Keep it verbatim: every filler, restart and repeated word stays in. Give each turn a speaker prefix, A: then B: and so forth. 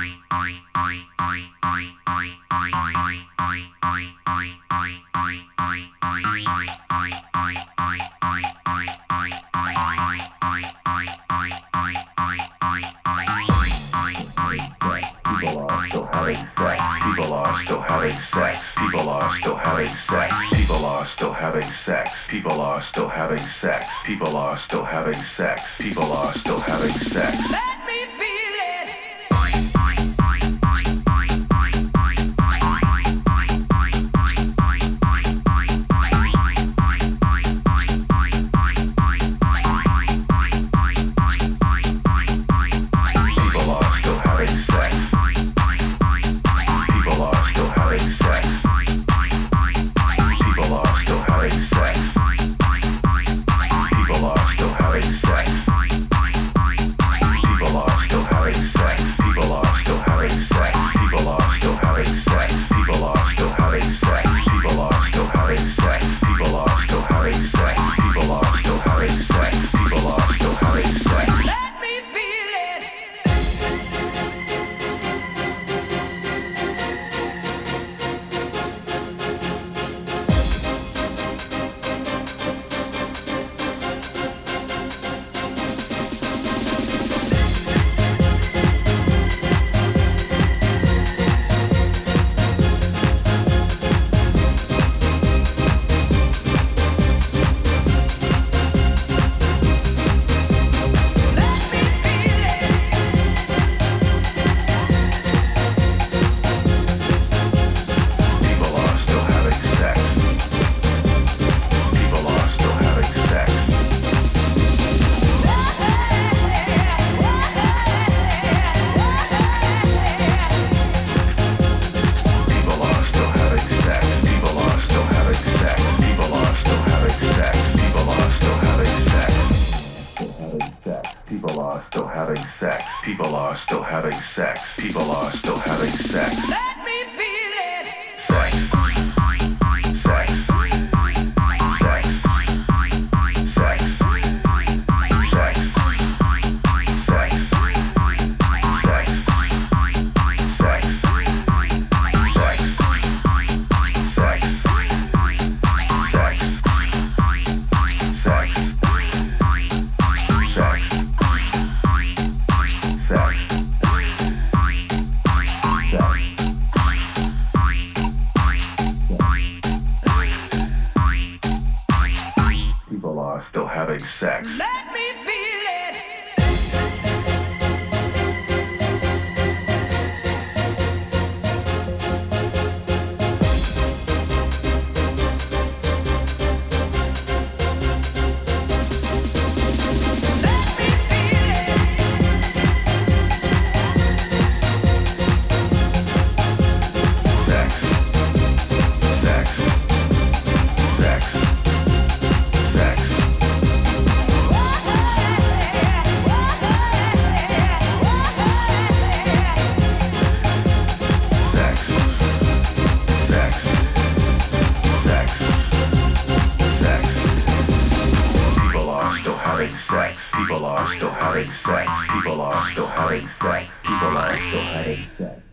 A: People are still having sex. People are still having sex. People are still having sex.
B: Let me feel it.
A: People are still having sex. People are still having sex. People are still having sex. People are still having sex. People are still having sex. People are still having sex. People are still having sex. People are still having sex. People are still having sex. People are still having sex. People are still having sex. People are still having sex.
B: Let me feel it.
A: People are still having sex. People are still having sex. People are still having sex. People are still having sex. People are still having sex. People are still having sex. People are still having sex. People are still having sex. People are still having sex.
B: Let me feel it.
A: Sex. Sex. Sex. Sex. Sex. Sex. Sex. Sex. Sex. Sex. People are still having sex.
B: Let me feel it. Let me feel it.
A: Sex. Sex. Sex. Sex. Sex. Sex. Sex. Sex. People are still having sex. People are still having sex. People are still having sex. People are still having sex.